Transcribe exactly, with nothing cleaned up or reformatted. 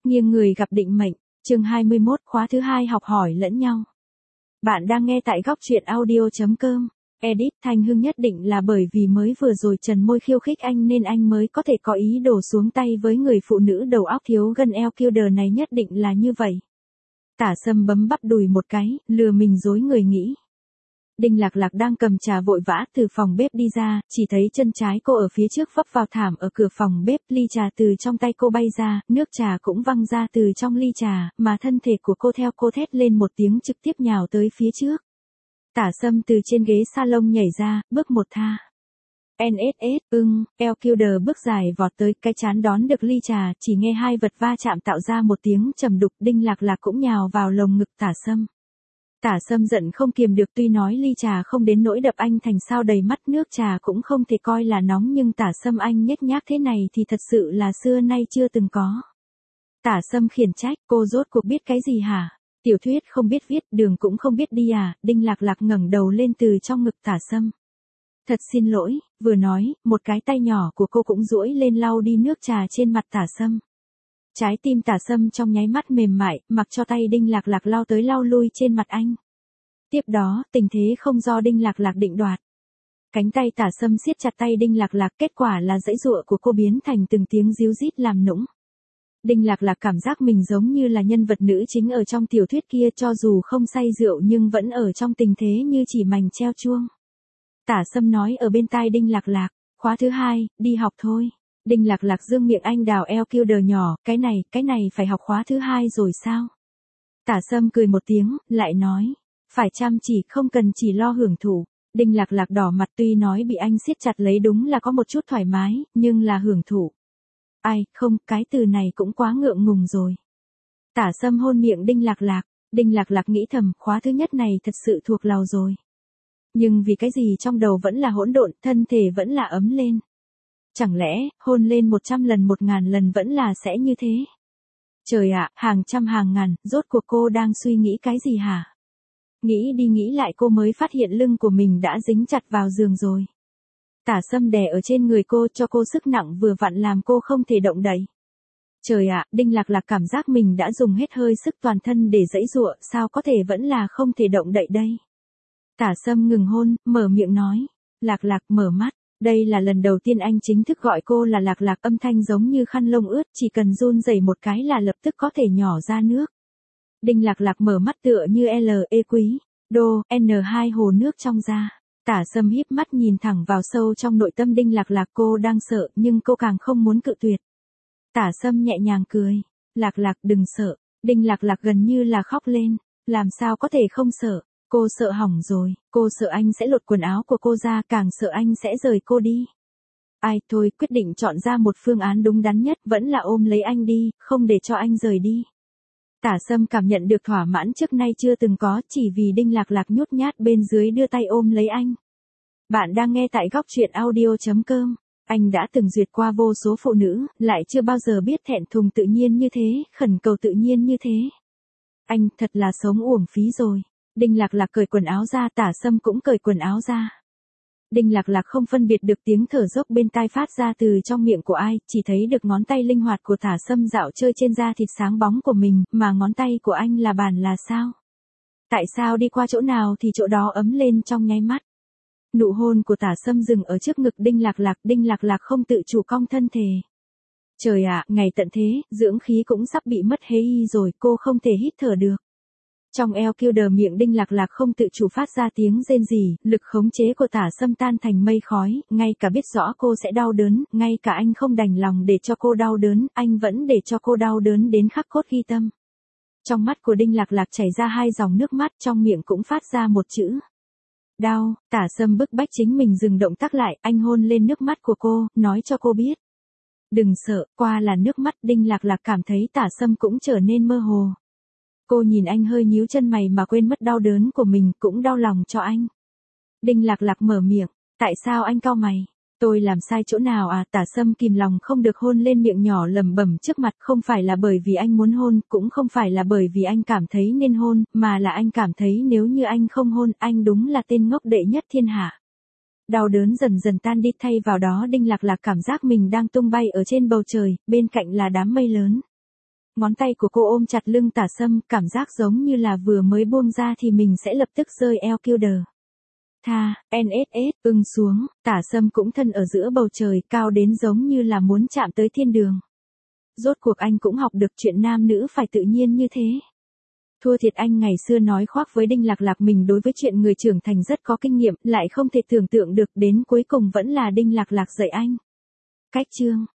Nghiêng người gặp định mệnh, chương hai mươi mốt, khóa thứ hai học hỏi lẫn nhau. Bạn đang nghe tại góc truyện audio.com. Edit Thanh Hưng nhất định là bởi vì mới vừa rồi Trần Môi khiêu khích anh nên anh mới có thể có ý đồ xuống tay với người phụ nữ đầu óc thiếu gân eo killer này, nhất định là như vậy. Tả Sâm bấm bắp đùi một cái, lừa mình dối người nghĩ. Đinh Lạc Lạc đang cầm trà vội vã từ phòng bếp đi ra, chỉ thấy chân trái cô ở phía trước vấp vào thảm ở cửa phòng bếp, ly trà từ trong tay cô bay ra, nước trà cũng văng ra từ trong ly trà, mà thân thể của cô theo cô thét lên một tiếng trực tiếp nhào tới phía trước. Tả Sâm từ trên ghế salon nhảy ra, bước một tha. en ét ét, ưng, eo killer bước dài vọt tới, cái chán đón được ly trà, chỉ nghe hai vật va chạm tạo ra một tiếng trầm đục, Đinh Lạc Lạc cũng nhào vào lồng ngực Tả Sâm. Tả Sâm giận không kiềm được, tuy nói ly trà không đến nỗi đập anh thành sao đầy mắt, nước trà cũng không thể coi là nóng, nhưng Tả Sâm anh nhếch nhác thế này thì thật sự là xưa nay chưa từng có. Tả Sâm khiển trách, cô rốt cuộc biết cái gì hả? Tiểu thuyết không biết viết, đường cũng không biết đi à? Đinh Lạc Lạc ngẩng đầu lên từ trong ngực Tả Sâm. Thật xin lỗi, vừa nói, một cái tay nhỏ của cô cũng duỗi lên lau đi nước trà trên mặt Tả Sâm. Trái tim Tả Sâm trong nháy mắt mềm mại, mặc cho tay Đinh Lạc Lạc lau tới lau lui trên mặt anh. Tiếp đó, tình thế không do Đinh Lạc Lạc định đoạt. Cánh tay Tả Sâm siết chặt tay Đinh Lạc Lạc, kết quả là giãy giụa của cô biến thành từng tiếng ríu rít làm nũng. Đinh Lạc Lạc cảm giác mình giống như là nhân vật nữ chính ở trong tiểu thuyết kia, cho dù không say rượu nhưng vẫn ở trong tình thế như chỉ mành treo chuông. Tả Sâm nói ở bên tai Đinh Lạc Lạc, khóa thứ hai, đi học thôi. Đinh Lạc Lạc dương miệng anh đào eo killer nhỏ, cái này, cái này phải học khóa thứ hai rồi sao? Tả Sâm cười một tiếng, lại nói, phải chăm chỉ, không cần chỉ lo hưởng thụ. Đinh Lạc Lạc đỏ mặt, tuy nói bị anh siết chặt lấy đúng là có một chút thoải mái, nhưng là hưởng thụ. Ai, không, cái từ này cũng quá ngượng ngùng rồi. Tả Sâm hôn miệng Đinh Lạc Lạc, Đinh Lạc Lạc nghĩ thầm, khóa thứ nhất này thật sự thuộc lầu rồi. Nhưng vì cái gì trong đầu vẫn là hỗn độn, thân thể vẫn là ấm lên. Chẳng lẽ, hôn lên một trăm lần một ngàn lần vẫn là sẽ như thế? Trời ạ, hàng trăm hàng ngàn, rốt cuộc cô đang suy nghĩ cái gì hả? Nghĩ đi nghĩ lại cô mới phát hiện lưng của mình đã dính chặt vào giường rồi. Tả Sâm đè ở trên người cô cho cô sức nặng vừa vặn làm cô không thể động đậy. Trời ạ, Đinh Lạc Lạc cảm giác mình đã dùng hết hơi sức toàn thân để giãy giụa, sao có thể vẫn là không thể động đậy đây? Tả Sâm ngừng hôn, mở miệng nói, Lạc Lạc mở mắt. Đây là lần đầu tiên anh chính thức gọi cô là Lạc Lạc, âm thanh giống như khăn lông ướt, chỉ cần run rẩy một cái là lập tức có thể nhỏ ra nước. Đinh Lạc Lạc mở mắt tựa như L E quý, đô, N hai hồ nước trong da. Tả Sâm híp mắt nhìn thẳng vào sâu trong nội tâm Đinh Lạc Lạc, cô đang sợ nhưng cô càng không muốn cự tuyệt. Tả Sâm nhẹ nhàng cười, Lạc Lạc đừng sợ. Đinh Lạc Lạc gần như là khóc lên, làm sao có thể không sợ. Cô sợ hỏng rồi, cô sợ anh sẽ lột quần áo của cô ra, càng sợ anh sẽ rời cô đi. Ai thôi, quyết định chọn ra một phương án đúng đắn nhất, vẫn là ôm lấy anh đi, không để cho anh rời đi. Tả Sâm cảm nhận được thỏa mãn trước nay chưa từng có, chỉ vì Đinh Lạc Lạc nhút nhát bên dưới đưa tay ôm lấy anh. Bạn đang nghe tại góc truyện audio.com. Anh đã từng duyệt qua vô số phụ nữ, lại chưa bao giờ biết thẹn thùng tự nhiên như thế, khẩn cầu tự nhiên như thế. Anh thật là sống uổng phí rồi. Đinh Lạc Lạc cởi quần áo ra, Tả Sâm cũng cởi quần áo ra. Đinh Lạc Lạc không phân biệt được tiếng thở dốc bên tai phát ra từ trong miệng của ai, chỉ thấy được ngón tay linh hoạt của Tả Sâm dạo chơi trên da thịt sáng bóng của mình, mà ngón tay của anh là bàn là sao? Tại sao đi qua chỗ nào thì chỗ đó ấm lên trong nháy mắt? Nụ hôn của Tả Sâm dừng ở trước ngực Đinh Lạc Lạc, Đinh Lạc Lạc không tự chủ cong thân thể. Trời ạ, ngày tận thế, dưỡng khí cũng sắp bị mất hê y rồi, cô không thể hít thở được. Trong eo killer miệng Đinh Lạc Lạc không tự chủ phát ra tiếng rên rỉ, lực khống chế của Tả Sâm tan thành mây khói, ngay cả biết rõ cô sẽ đau đớn, ngay cả anh không đành lòng để cho cô đau đớn, anh vẫn để cho cô đau đớn đến khắc cốt ghi tâm. Trong mắt của Đinh Lạc Lạc chảy ra hai dòng nước mắt, trong miệng cũng phát ra một chữ. Đau. Tả Sâm bức bách chính mình dừng động tác lại, anh hôn lên nước mắt của cô, nói cho cô biết. Đừng sợ, qua là nước mắt. Đinh Lạc Lạc cảm thấy Tả Sâm cũng trở nên mơ hồ. Cô nhìn anh hơi nhíu chân mày mà quên mất đau đớn của mình, cũng đau lòng cho anh. Đinh Lạc Lạc mở miệng, tại sao anh cau mày? Tôi làm sai chỗ nào à? Tả Sâm kìm lòng không được hôn lên miệng nhỏ lẩm bẩm trước mặt, không phải là bởi vì anh muốn hôn, cũng không phải là bởi vì anh cảm thấy nên hôn, mà là anh cảm thấy nếu như anh không hôn, anh đúng là tên ngốc đệ nhất thiên hạ. Đau đớn dần dần tan đi, thay vào đó Đinh Lạc Lạc cảm giác mình đang tung bay ở trên bầu trời, bên cạnh là đám mây lớn. Ngón tay của cô ôm chặt lưng Tả Sâm, cảm giác giống như là vừa mới buông ra thì mình sẽ lập tức rơi eo kêu đờ. Tha, en ét ét, ưng xuống, Tả Sâm cũng thân ở giữa bầu trời, cao đến giống như là muốn chạm tới thiên đường. Rốt cuộc anh cũng học được chuyện nam nữ phải tự nhiên như thế. Thua thiệt anh ngày xưa nói khoác với Đinh Lạc Lạc mình đối với chuyện người trưởng thành rất có kinh nghiệm, lại không thể tưởng tượng được đến cuối cùng vẫn là Đinh Lạc Lạc dạy anh. Cách chương